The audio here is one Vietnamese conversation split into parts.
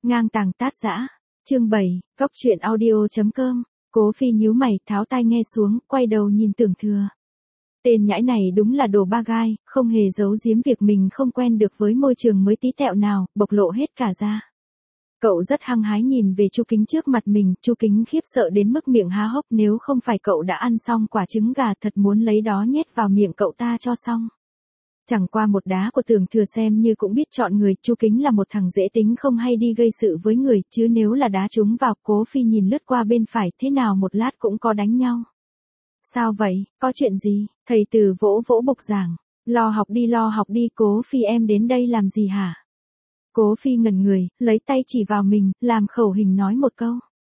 Ngang tàng tát dã. Chương 7, Cóc truyện audio.com. Cố Phi nhíu mày, tháo tai nghe xuống, quay đầu nhìn Tưởng Thừa. Tên nhãi này đúng là đồ ba gai, không hề giấu giếm việc mình không quen được với môi trường mới tí tẹo nào, bộc lộ hết cả ra. Cậu rất hăng hái nhìn về Chu Kính trước mặt mình, Chu Kính khiếp sợ đến mức miệng há hốc, nếu không phải cậu đã ăn xong quả trứng gà thật muốn lấy đó nhét vào miệng cậu ta cho xong. Chẳng qua một đá của Tưởng Thừa xem như cũng biết chọn người, Chu Kính là một thằng dễ tính không hay đi gây sự với người, chứ nếu là đá trúng vào, Cố Phi nhìn lướt qua bên phải, thế nào một lát cũng có đánh nhau. Sao vậy, có chuyện gì? Thầy Từ vỗ vỗ bục giảng. Lo học đi, Cố Phi em đến đây làm gì hả? Cố Phi ngẩn người, lấy tay chỉ vào mình, làm khẩu hình nói một câu.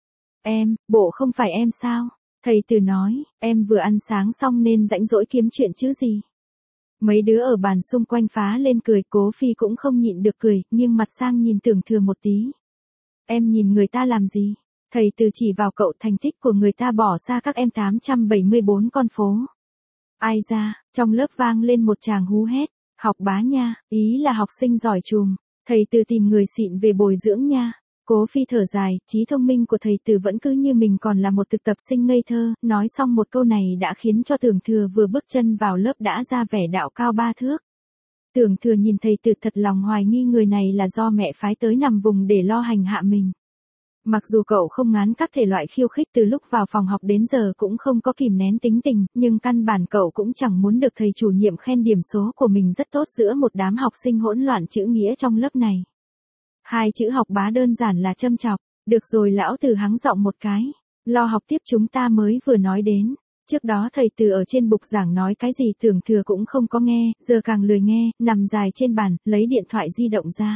Em, bộ không phải em sao? Thầy Từ nói, em vừa ăn sáng xong nên rãnh rỗi kiếm chuyện chứ gì. Mấy đứa ở bàn xung quanh phá lên cười, Cố Phi cũng không nhịn được cười, nghiêng mặt sang nhìn Tưởng Thừa một tí. Em nhìn người ta làm gì? Thầy Từ chỉ vào cậu, thành tích của người ta bỏ xa các em 874 con phố. Ai ra, trong lớp vang lên một tràng hú hét, học bá nha, ý là học sinh giỏi chùm, thầy Từ tìm người xịn về bồi dưỡng nha. Cố Phi thở dài, trí thông minh của thầy Từ vẫn cứ như mình còn là một thực tập sinh ngây thơ, nói xong một câu này đã khiến cho Tưởng Thừa vừa bước chân vào lớp đã ra vẻ đạo cao 3 thước. Tưởng Thừa nhìn thầy Từ thật lòng hoài nghi người này là do mẹ phái tới nằm vùng để lo hành hạ mình. Mặc dù cậu không ngán các thể loại khiêu khích từ lúc vào phòng học đến giờ cũng không có kìm nén tính tình, nhưng căn bản cậu cũng chẳng muốn được thầy chủ nhiệm khen điểm số của mình rất tốt giữa một đám học sinh hỗn loạn chữ nghĩa trong lớp này. Hai chữ học bá đơn giản là châm chọc. Được rồi, lão Từ hắng giọng một cái. Lo học tiếp, chúng ta mới vừa nói đến. Trước đó thầy Từ ở trên bục giảng nói cái gì Tưởng Thừa cũng không có nghe, giờ càng lười nghe, nằm dài trên bàn, lấy điện thoại di động ra.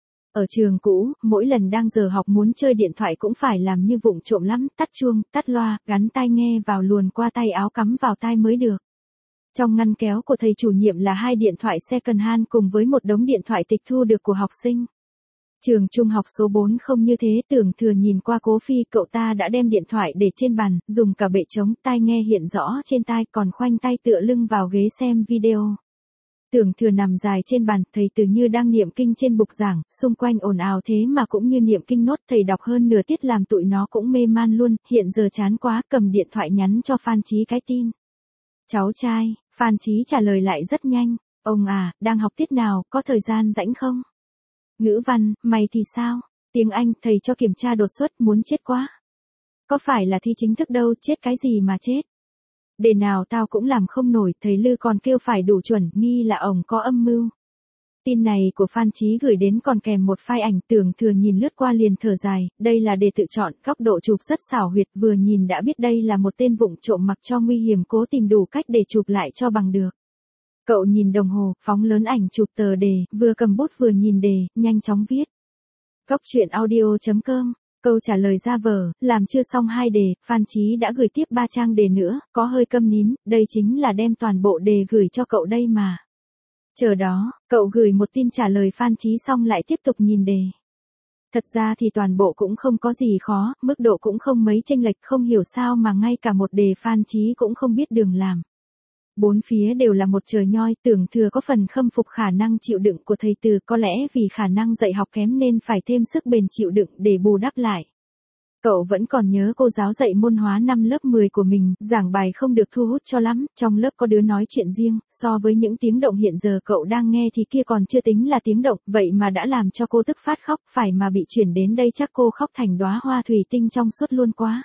Ở trường cũ, mỗi lần đang giờ học muốn chơi điện thoại cũng phải làm như vụng trộm lắm, tắt chuông, tắt loa, gắn tai nghe vào luồn qua tay áo cắm vào tai mới được. Trong ngăn kéo của thầy chủ nhiệm là 2 điện thoại second hand cùng với một đống điện thoại tịch thu được của học sinh. Trường trung học số 4 không như thế, Tưởng Thừa nhìn qua Cố Phi, cậu ta đã đem điện thoại để trên bàn, dùng cả bệ trống, tai nghe hiện rõ trên tai, còn khoanh tay tựa lưng vào ghế xem video. Tưởng Thừa nằm dài trên bàn, thầy Từ như đang niệm kinh trên bục giảng, xung quanh ồn ào thế mà cũng như niệm kinh nốt, thầy đọc hơn nửa tiết làm tụi nó cũng mê man luôn, hiện giờ chán quá, cầm điện thoại nhắn cho Phan Chí cái tin. Cháu trai, Phan Chí trả lời lại rất nhanh, ông à, đang học tiết nào, có thời gian rảnh không? Ngữ văn, mày thì sao? Tiếng Anh, thầy cho kiểm tra đột xuất, muốn chết quá. Có phải là thi chính thức đâu, chết cái gì mà chết? Đề nào tao cũng làm không nổi, thầy Lư còn kêu phải đủ chuẩn, nghi là ổng có âm mưu. Tin này của Phan Chí gửi đến còn kèm một file ảnh, Tưởng Thừa nhìn lướt qua liền thở dài, đây là đề tự chọn, góc độ chụp rất xảo huyệt, vừa nhìn đã biết đây là một tên vụng trộm mặc cho nguy hiểm cố tìm đủ cách để chụp lại cho bằng được. Cậu nhìn đồng hồ, phóng lớn ảnh chụp tờ đề, vừa cầm bút vừa nhìn đề, nhanh chóng viết. Cóc truyện audio.com. Câu trả lời ra vở, làm chưa xong 2 đề, Phan Chí đã gửi tiếp 3 trang đề nữa, có hơi câm nín, đây chính là đem toàn bộ đề gửi cho cậu đây mà. Chờ đó, cậu gửi một tin trả lời Phan Chí xong lại tiếp tục nhìn đề. Thật ra thì toàn bộ cũng không có gì khó, mức độ cũng không mấy chênh lệch, không hiểu sao mà ngay cả một đề Phan Chí cũng không biết đường làm. Bốn phía đều là một trời nhoi, Tưởng Thừa có phần khâm phục khả năng chịu đựng của thầy Từ, có lẽ vì khả năng dạy học kém nên phải thêm sức bền chịu đựng để bù đắp lại. Cậu vẫn còn nhớ cô giáo dạy môn hóa năm lớp 10 của mình, giảng bài không được thu hút cho lắm, trong lớp có đứa nói chuyện riêng, so với những tiếng động hiện giờ cậu đang nghe thì kia còn chưa tính là tiếng động, vậy mà đã làm cho cô tức phát khóc, phải mà bị chuyển đến đây chắc cô khóc thành đóa hoa thủy tinh trong suốt luôn quá.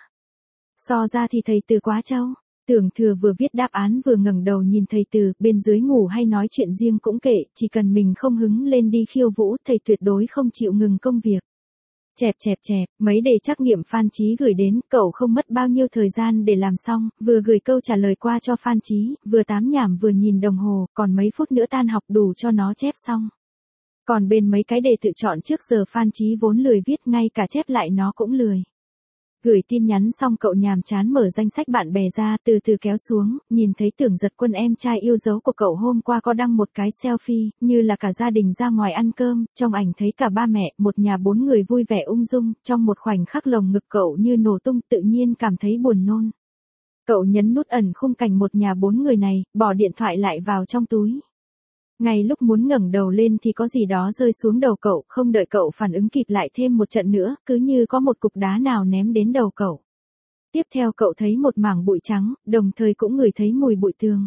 So ra thì thầy Từ quá trâu. Tưởng Thừa vừa viết đáp án vừa ngẩng đầu nhìn thầy Từ, bên dưới ngủ hay nói chuyện riêng cũng kệ, chỉ cần mình không hứng lên đi khiêu vũ, thầy tuyệt đối không chịu ngừng công việc. Chẹp, mấy đề trắc nghiệm Phan Chí gửi đến, cậu không mất bao nhiêu thời gian để làm xong, vừa gửi câu trả lời qua cho Phan Chí, vừa tám nhảm vừa nhìn đồng hồ, còn mấy phút nữa tan học đủ cho nó chép xong. Còn bên mấy cái đề tự chọn trước giờ Phan Chí vốn lười viết, ngay cả chép lại nó cũng lười. Gửi tin nhắn xong cậu nhàm chán mở danh sách bạn bè ra, từ từ kéo xuống, nhìn thấy Tưởng Giật Quân em trai yêu dấu của cậu hôm qua có đăng một cái selfie, như là cả gia đình ra ngoài ăn cơm, trong ảnh thấy cả ba mẹ, một nhà 4 người vui vẻ ung dung, trong một khoảnh khắc lồng ngực cậu như nổ tung, tự nhiên cảm thấy buồn nôn. Cậu nhấn nút ẩn khung cảnh một nhà 4 người này, bỏ điện thoại lại vào trong túi. Ngay lúc muốn ngẩng đầu lên thì có gì đó rơi xuống đầu cậu, không đợi cậu phản ứng kịp lại thêm một trận nữa, cứ như có một cục đá nào ném đến đầu cậu. Tiếp theo cậu thấy một mảng bụi trắng, đồng thời cũng ngửi thấy mùi bụi tường.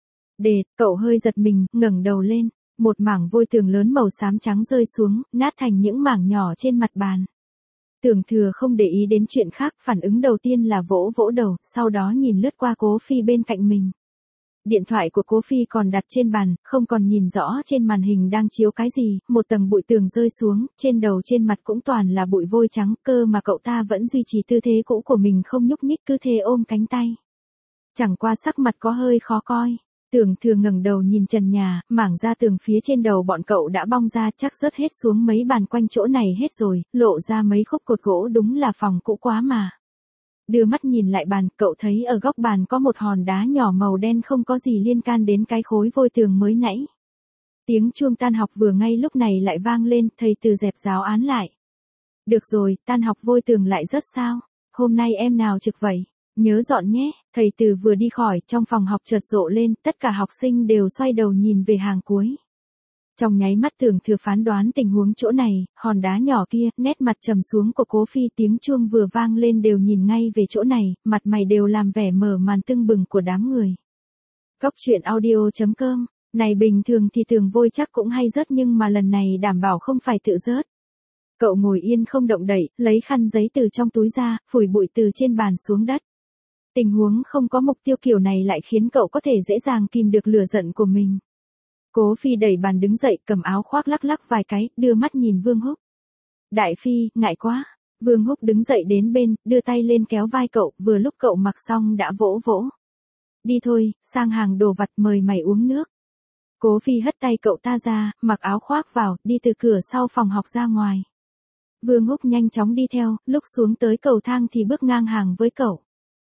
Cậu hơi giật mình, ngẩng đầu lên, một mảng vôi tường lớn màu xám trắng rơi xuống, nát thành những mảng nhỏ trên mặt bàn. Tưởng Thừa không để ý đến chuyện khác, phản ứng đầu tiên là vỗ vỗ đầu, sau đó nhìn lướt qua Cố Phi bên cạnh mình. Điện thoại của Cố Phi còn đặt trên bàn, không còn nhìn rõ trên màn hình đang chiếu cái gì, một tầng bụi tường rơi xuống, trên đầu trên mặt cũng toàn là bụi vôi trắng, cơ mà cậu ta vẫn duy trì tư thế cũ của mình không nhúc nhích, cứ thế ôm cánh tay. Chẳng qua sắc mặt có hơi khó coi. Tưởng Thừa ngẩng đầu nhìn trần nhà, mảng da tường phía trên đầu bọn cậu đã bong ra, chắc rớt hết xuống mấy bàn quanh chỗ này hết rồi, lộ ra mấy khúc cột gỗ, đúng là phòng cũ quá mà. Đưa mắt nhìn lại bàn, cậu thấy ở góc bàn có một hòn đá nhỏ màu đen không có gì liên can đến cái khối vôi tường mới nãy. Tiếng chuông tan học vừa ngay lúc này lại vang lên, thầy Từ dẹp giáo án lại. Được rồi, tan học vôi tường lại rớt sao? Hôm nay em nào trực vậy? Nhớ dọn nhé. Thầy Từ vừa đi khỏi, trong phòng học chợt rộ lên, tất cả học sinh đều xoay đầu nhìn về hàng cuối. Trong nháy mắt Tưởng Thừa phán đoán tình huống chỗ này, hòn đá nhỏ kia, nét mặt trầm xuống của Cố Phi, tiếng chuông vừa vang lên đều nhìn ngay về chỗ này, mặt mày đều làm vẻ mở màn tưng bừng của đám người. Góc truyện audio.com, này bình thường thì tường vôi chắc cũng hay rớt nhưng mà lần này đảm bảo không phải tự rớt. Cậu ngồi yên không động đậy, lấy khăn giấy từ trong túi ra, phủi bụi từ trên bàn xuống đất. Tình huống không có mục tiêu kiểu này lại khiến cậu có thể dễ dàng kìm được lửa giận của mình. Cố Phi đẩy bàn đứng dậy, cầm áo khoác lắc lắc vài cái, đưa mắt nhìn Vương Húc. Đại Phi, ngại quá. Vương Húc đứng dậy đến bên, đưa tay lên kéo vai cậu, vừa lúc cậu mặc xong đã vỗ vỗ. Đi thôi, sang hàng đồ vặt, mời mày uống nước. Cố Phi hất tay cậu ta ra, mặc áo khoác vào, đi từ cửa sau phòng học ra ngoài. Vương Húc nhanh chóng đi theo, lúc xuống tới cầu thang thì bước ngang hàng với cậu.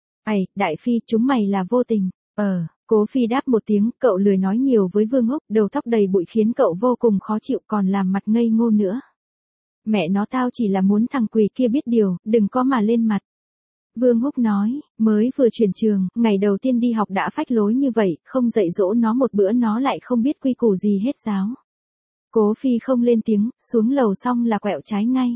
Đại Phi, chúng mày là vô tình. Cố Phi đáp một tiếng, cậu lười nói nhiều với Vương Húc, đầu tóc đầy bụi khiến cậu vô cùng khó chịu, còn làm mặt ngây ngô nữa. Mẹ nó, tao chỉ là muốn thằng quỷ kia biết điều, đừng có mà lên mặt. Vương Húc nói, mới vừa chuyển trường, ngày đầu tiên đi học đã phách lối như vậy, không dạy dỗ nó một bữa nó lại không biết quy củ gì hết giáo. Cố Phi không lên tiếng, xuống lầu xong là quẹo trái ngay.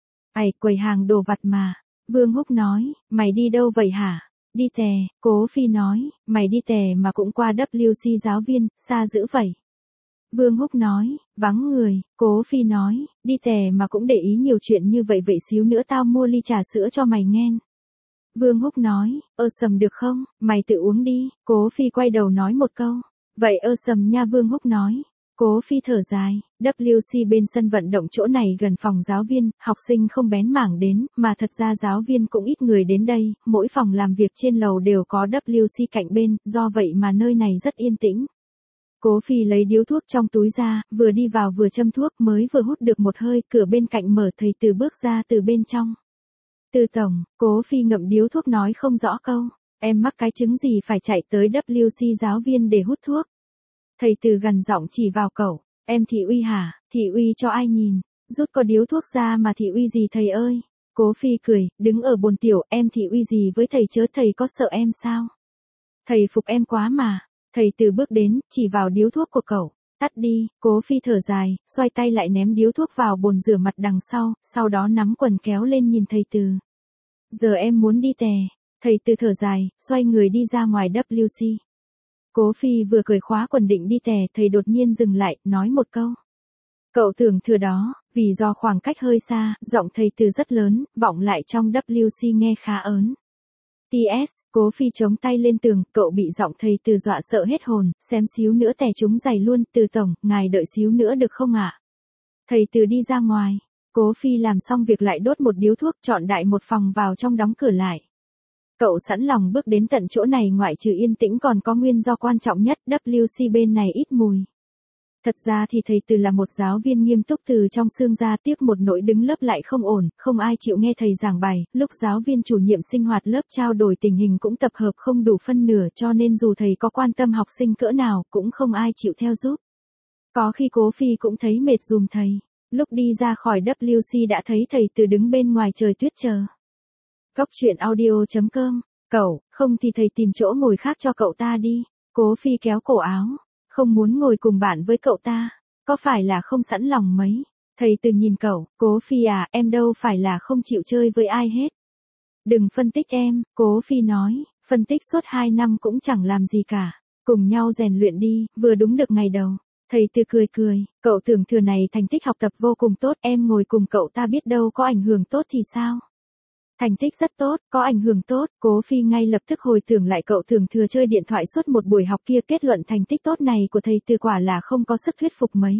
Quầy hàng đồ vặt mà. Vương Húc nói, mày đi đâu vậy hả? Đi tè. Cố Phi nói, mày đi tè mà cũng qua WC giáo viên, xa dữ vậy. Vương Húc nói, vắng người. Cố Phi nói, đi tè mà cũng để ý nhiều chuyện như vậy, vậy xíu nữa tao mua ly trà sữa cho mày nghen. Vương Húc nói, sầm được không, mày tự uống đi. Cố Phi quay đầu nói một câu, vậy sầm nha. Vương Húc nói. Cố Phi thở dài, WC bên sân vận động chỗ này gần phòng giáo viên, học sinh không bén mảng đến, mà thật ra giáo viên cũng ít người đến đây, mỗi phòng làm việc trên lầu đều có WC cạnh bên, do vậy mà nơi này rất yên tĩnh. Cố Phi lấy điếu thuốc trong túi ra, vừa đi vào vừa châm thuốc, mới vừa hút được một hơi, cửa bên cạnh mở, thầy Từ bước ra từ bên trong. Từ tổng. Cố Phi ngậm điếu thuốc nói không rõ câu, em mắc cái chứng gì phải chạy tới WC giáo viên để hút thuốc. Thầy Từ gằn giọng chỉ vào cậu, em thị uy hả? Thị uy cho ai nhìn? Rút có điếu thuốc ra mà thị uy gì thầy ơi? Cố Phi cười, đứng ở bồn tiểu, em thị uy gì với thầy chớ, thầy có sợ em sao? Thầy phục em quá mà. Thầy Từ bước đến, chỉ vào điếu thuốc của cậu, tắt đi. Cố Phi thở dài, xoay tay lại ném điếu thuốc vào bồn rửa mặt đằng sau đó nắm quần kéo lên nhìn thầy Từ. Giờ em muốn đi tè. Thầy Từ thở dài, xoay người đi ra ngoài WC. Cố Phi vừa cởi khóa quần định đi tè, thầy đột nhiên dừng lại, nói một câu. Cậu Tưởng Thừa đó, vì do khoảng cách hơi xa, giọng thầy Từ rất lớn, vọng lại trong WC nghe khá ớn. TS, Cố Phi chống tay lên tường, cậu bị giọng thầy Từ dọa sợ hết hồn, xém xíu nữa tè trúng giày luôn. Từ tổng, ngài đợi xíu nữa được không ạ? Thầy Từ đi ra ngoài. Cố Phi làm xong việc lại đốt một điếu thuốc, chọn đại một phòng vào trong đóng cửa lại. Cậu sẵn lòng bước đến tận chỗ này, ngoại trừ yên tĩnh còn có nguyên do quan trọng nhất, WC bên này ít mùi. Thật ra thì thầy Từ là một giáo viên nghiêm túc từ trong xương ra, tiếc một nỗi đứng lớp lại không ổn, không ai chịu nghe thầy giảng bài, lúc giáo viên chủ nhiệm sinh hoạt lớp trao đổi tình hình cũng tập hợp không đủ phân nửa, cho nên dù thầy có quan tâm học sinh cỡ nào, cũng không ai chịu theo giúp. Có khi Cố Phi cũng thấy mệt dùm thầy. Lúc đi ra khỏi WC đã thấy thầy Từ đứng bên ngoài trời tuyết chờ. Góc truyện audio.com, cậu, không thì thầy tìm chỗ ngồi khác cho cậu ta đi. Cố Phi kéo cổ áo. Không muốn ngồi cùng bạn với cậu ta, có phải là không sẵn lòng mấy? Thầy Từ nhìn cậu, Cố Phi à, em đâu phải là không chịu chơi với ai hết. Đừng phân tích em, Cố Phi nói, phân tích suốt 2 năm cũng chẳng làm gì cả. Cùng nhau rèn luyện đi, vừa đúng được ngày đầu. Thầy Từ cười cười, cậu tưởng thừa này thành tích học tập vô cùng tốt, em ngồi cùng cậu ta biết đâu có ảnh hưởng tốt thì sao? Thành tích rất tốt, có ảnh hưởng tốt, Cố Phi ngay lập tức hồi tưởng lại cậu tưởng thừa chơi điện thoại suốt một buổi học kia, kết luận thành tích tốt này của thầy Từ quả là không có sức thuyết phục mấy.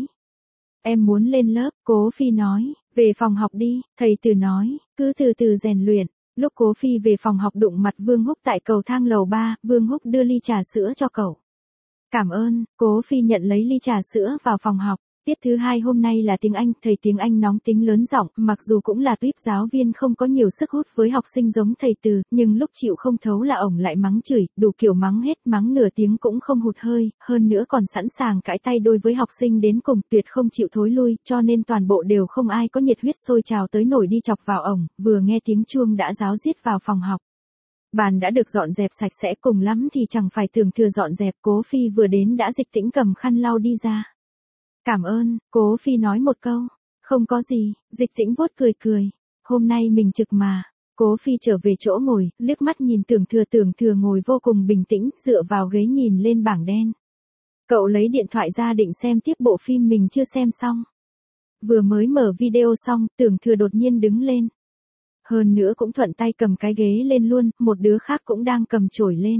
Em muốn lên lớp, Cố Phi nói, về phòng học đi, thầy Từ nói, cứ từ từ rèn luyện. Lúc Cố Phi về phòng học đụng mặt Vương Húc tại cầu thang lầu 3, Vương Húc đưa ly trà sữa cho cậu. Cảm ơn, Cố Phi nhận lấy ly trà sữa vào phòng học. Tiết thứ 2 hôm nay là tiếng Anh, thầy tiếng Anh nóng tính lớn giọng, mặc dù cũng là tuýp giáo viên không có nhiều sức hút với học sinh giống thầy Từ, nhưng lúc chịu không thấu là ổng lại mắng chửi, đủ kiểu mắng hết, mắng nửa tiếng cũng không hụt hơi, hơn nữa còn sẵn sàng cãi tay đôi với học sinh đến cùng, tuyệt không chịu thối lui, cho nên toàn bộ đều không ai có nhiệt huyết sôi trào tới nổi đi chọc vào ổng, vừa nghe tiếng chuông đã ráo riết vào phòng học. Bàn đã được dọn dẹp sạch sẽ, cùng lắm thì chẳng phải tưởng thừa dọn dẹp, Cố Phi vừa đến đã dịch tĩnh cầm khăn lau đi ra. Cảm ơn, Cố Phi nói một câu. Không có gì, dịch tĩnh vuốt cười cười. Hôm nay mình trực mà. Cố Phi trở về chỗ ngồi, liếc mắt nhìn tưởng thừa ngồi vô cùng bình tĩnh, dựa vào ghế nhìn lên bảng đen. Cậu lấy điện thoại ra định xem tiếp bộ phim mình chưa xem xong. Vừa mới mở video xong, tưởng thừa đột nhiên đứng lên. Hơn nữa cũng thuận tay cầm cái ghế lên luôn, một đứa khác cũng đang cầm chổi lên.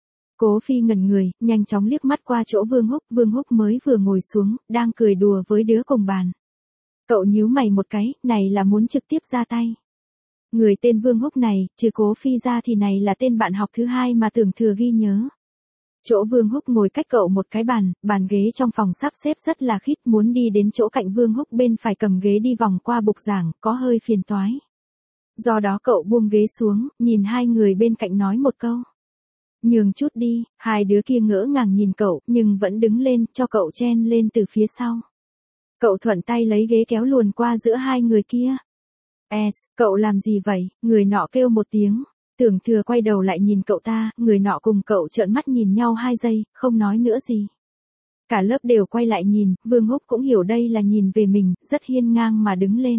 Cố Phi ngẩn người, nhanh chóng liếc mắt qua chỗ Vương Húc mới vừa ngồi xuống, đang cười đùa với đứa cùng bàn. Cậu nhíu mày một cái, này là muốn trực tiếp ra tay. Người tên Vương Húc này, trừ Cố Phi ra thì này là tên bạn học thứ 2 mà tưởng thừa ghi nhớ. Chỗ Vương Húc ngồi cách cậu một cái bàn ghế trong phòng sắp xếp rất là khít, muốn đi đến chỗ cạnh Vương Húc bên phải cầm ghế đi vòng qua bục giảng, có hơi phiền toái. Do đó cậu buông ghế xuống, nhìn hai người bên cạnh nói một câu. Nhường chút đi, hai đứa kia ngỡ ngàng nhìn cậu, nhưng vẫn đứng lên, cho cậu chen lên từ phía sau. Cậu thuận tay lấy ghế kéo luồn qua giữa hai người kia. Cậu làm gì vậy? Người nọ kêu một tiếng. Tưởng thừa quay đầu lại nhìn cậu ta, người nọ cùng cậu trợn mắt nhìn nhau 2 giây, không nói nữa gì. Cả lớp đều quay lại nhìn, Vương Húc cũng hiểu đây là nhìn về mình, rất hiên ngang mà đứng lên.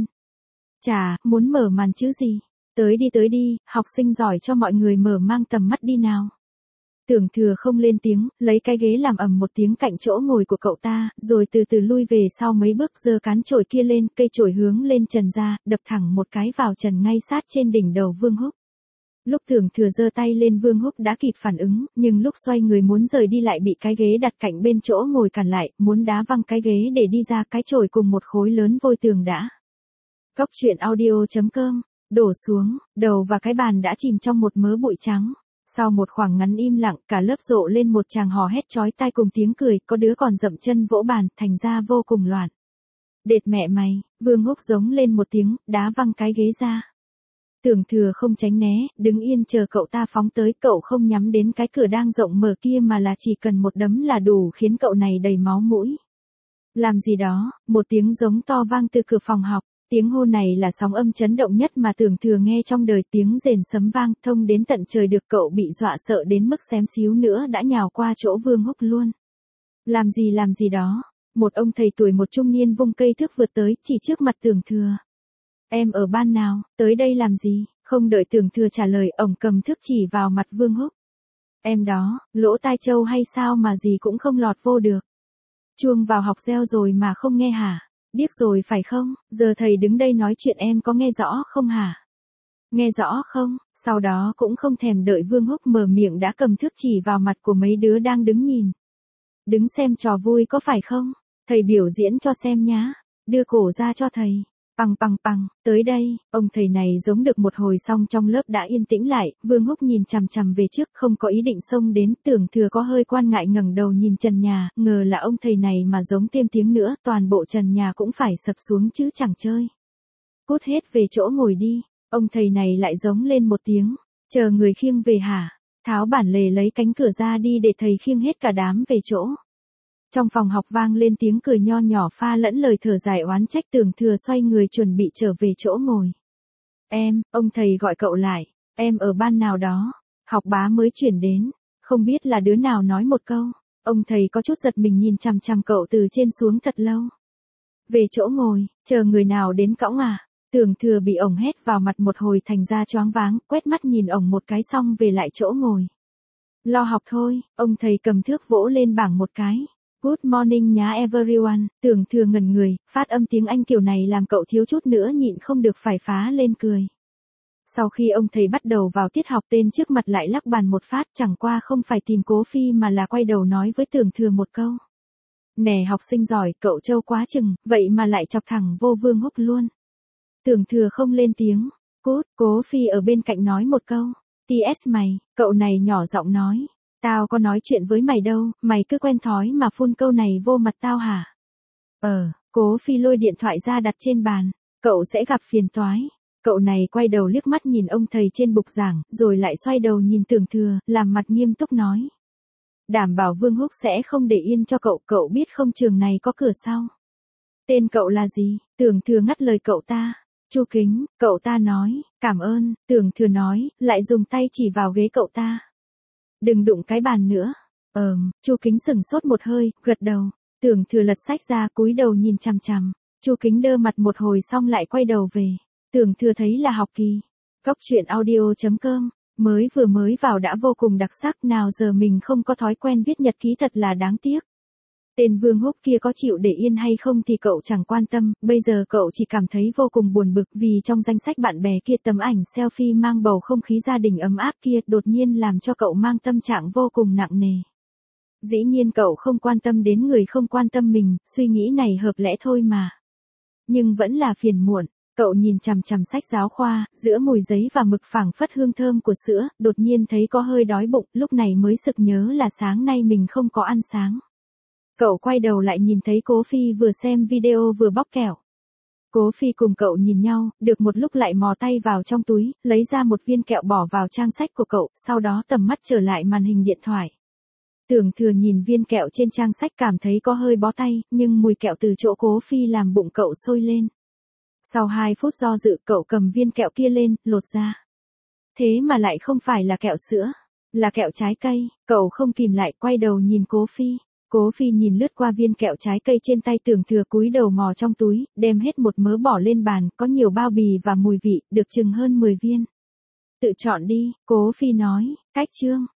Chà, muốn mở màn chứ gì? Tới đi, học sinh giỏi cho mọi người mở mang tầm mắt đi nào. Tưởng thừa không lên tiếng, lấy cái ghế làm ầm một tiếng cạnh chỗ ngồi của cậu ta, rồi từ từ lui về sau mấy bước, giơ cán chổi kia lên, cây chổi hướng lên trần ra, đập thẳng một cái vào trần ngay sát trên đỉnh đầu Vương Húc. Lúc tưởng thừa giơ tay lên Vương Húc đã kịp phản ứng, nhưng lúc xoay người muốn rời đi lại bị cái ghế đặt cạnh bên chỗ ngồi cản lại, muốn đá văng cái ghế để đi ra, cái chổi cùng một khối lớn vôi tường đã. Góc truyện audio.com, đổ xuống, đầu và cái bàn đã chìm trong một mớ bụi trắng. Sau một khoảng ngắn im lặng, cả lớp rộ lên một tràng hò hét chói tai cùng tiếng cười, có đứa còn dậm chân vỗ bàn, thành ra vô cùng loạn. Đệt mẹ mày, Vương Húc giống lên một tiếng, đá văng cái ghế ra. Tưởng thừa không tránh né, đứng yên chờ cậu ta phóng tới, cậu không nhắm đến cái cửa đang rộng mở kia mà là chỉ cần một đấm là đủ khiến cậu này đầy máu mũi. Làm gì đó, một tiếng giống to vang từ cửa phòng học. Tiếng hô này là sóng âm chấn động nhất mà tưởng thừa nghe trong đời, tiếng rền sấm vang thông đến tận trời được, cậu bị dọa sợ đến mức xém xíu nữa đã nhào qua chỗ Vương Húc luôn. Làm gì đó, một ông thầy tuổi một trung niên vung cây thước vượt tới, chỉ trước mặt tưởng thừa. Em ở ban nào, tới đây làm gì? Không đợi tưởng thừa trả lời, ổng cầm thước chỉ vào mặt Vương Húc. Em đó, lỗ tai trâu hay sao mà gì cũng không lọt vô được. Chuông vào học reo rồi mà không nghe hả? Điếc rồi phải không? Giờ thầy đứng đây nói chuyện em có nghe rõ không hả? Nghe rõ không? Sau đó cũng không thèm đợi Vương Húc mở miệng đã cầm thước chỉ vào mặt của mấy đứa đang đứng nhìn. Đứng xem trò vui có phải không? Thầy biểu diễn cho xem nhá. Đưa cổ ra cho thầy. Pằng, tới đây, ông thầy này giống được một hồi xong trong lớp đã yên tĩnh lại, Vương Húc nhìn chằm chằm về trước không có ý định xông đến, tưởng thừa có hơi quan ngại ngẩng đầu nhìn trần nhà, ngờ là ông thầy này mà giống thêm tiếng nữa, toàn bộ trần nhà cũng phải sập xuống chứ chẳng chơi. Cút hết về chỗ ngồi đi, ông thầy này lại giống lên một tiếng, chờ người khiêng về hả? Tháo bản lề lấy cánh cửa ra đi để thầy khiêng hết cả đám về chỗ. Trong phòng học vang lên tiếng cười nho nhỏ pha lẫn lời thở dài oán trách, tưởng thừa xoay người chuẩn bị trở về chỗ ngồi. Em, ông thầy gọi cậu lại, em ở ban nào đó, học bá mới chuyển đến, không biết là đứa nào nói một câu. Ông thầy có chút giật mình nhìn chằm chằm cậu từ trên xuống thật lâu. Về chỗ ngồi, chờ người nào đến cõng à? Tưởng Thừa bị ổng hét vào mặt một hồi thành ra choáng váng, quét mắt nhìn ổng một cái xong về lại chỗ ngồi. Lo học thôi, ông thầy cầm thước vỗ lên bảng một cái. Good morning nhá everyone, Tưởng Thừa ngẩn người, phát âm tiếng Anh kiểu này làm cậu thiếu chút nữa nhịn không được phải phá lên cười. Sau khi ông thầy bắt đầu vào tiết học tên trước mặt lại lắc bàn một phát chẳng qua không phải tìm Cố Phi mà là quay đầu nói với Tưởng Thừa một câu. Nè học sinh giỏi, cậu trâu quá chừng, vậy mà lại chọc thẳng vô Vương Húc luôn. Tưởng Thừa không lên tiếng. Cút, Cố Phi ở bên cạnh nói một câu. TS mày, cậu này nhỏ giọng nói. Tao có nói chuyện với mày đâu, mày cứ quen thói mà phun câu này vô mặt tao hả? Cố Phi lôi điện thoại ra đặt trên bàn. Cậu sẽ gặp phiền toái. Cậu này quay đầu liếc mắt nhìn ông thầy trên bục giảng, rồi lại xoay đầu nhìn Tưởng Thừa, làm mặt nghiêm túc nói. Đảm bảo Vương Húc sẽ không để yên cho cậu biết không trường này có cửa sau. Tên cậu là gì? Tưởng Thừa ngắt lời cậu ta. Chu Kính, cậu ta nói, cảm ơn, Tưởng Thừa nói, lại dùng tay chỉ vào ghế cậu ta. Đừng đụng cái bàn nữa. Chu Kính sững sốt một hơi, gật đầu. Tưởng Thừa lật sách ra cúi đầu nhìn chằm chằm. Chu Kính đơ mặt một hồi xong lại quay đầu về. Tưởng Thừa thấy là học kỳ. Cóc truyện audio.com, mới vào đã vô cùng đặc sắc, nào giờ mình không có thói quen viết nhật ký thật là đáng tiếc. Tên Vương Húc kia có chịu để yên hay không thì cậu chẳng quan tâm, bây giờ cậu chỉ cảm thấy vô cùng buồn bực vì trong danh sách bạn bè kia tấm ảnh selfie mang bầu không khí gia đình ấm áp kia đột nhiên làm cho cậu mang tâm trạng vô cùng nặng nề. Dĩ nhiên cậu không quan tâm đến người không quan tâm mình, suy nghĩ này hợp lẽ thôi mà. Nhưng vẫn là phiền muộn. Cậu nhìn chằm chằm sách giáo khoa, giữa mùi giấy và mực phảng phất hương thơm của sữa, đột nhiên thấy có hơi đói bụng, lúc này mới sực nhớ là sáng nay mình không có ăn sáng. Cậu quay đầu lại nhìn thấy Cố Phi vừa xem video vừa bóc kẹo. Cố Phi cùng cậu nhìn nhau, được một lúc lại mò tay vào trong túi, lấy ra một viên kẹo bỏ vào trang sách của cậu, sau đó tầm mắt trở lại màn hình điện thoại. Tưởng Thừa nhìn viên kẹo trên trang sách cảm thấy có hơi bó tay, nhưng mùi kẹo từ chỗ Cố Phi làm bụng cậu sôi lên. Sau 2 phút do dự cậu cầm viên kẹo kia lên, lột ra. Thế mà lại không phải là kẹo sữa, là kẹo trái cây, cậu không kìm lại quay đầu nhìn Cố Phi. Cố Phi nhìn lướt qua viên kẹo trái cây trên tay Tưởng Thừa cúi đầu mò trong túi, đem hết một mớ bỏ lên bàn, có nhiều bao bì và mùi vị, được chừng hơn 10 viên. Tự chọn đi, Cố Phi nói, cách chương.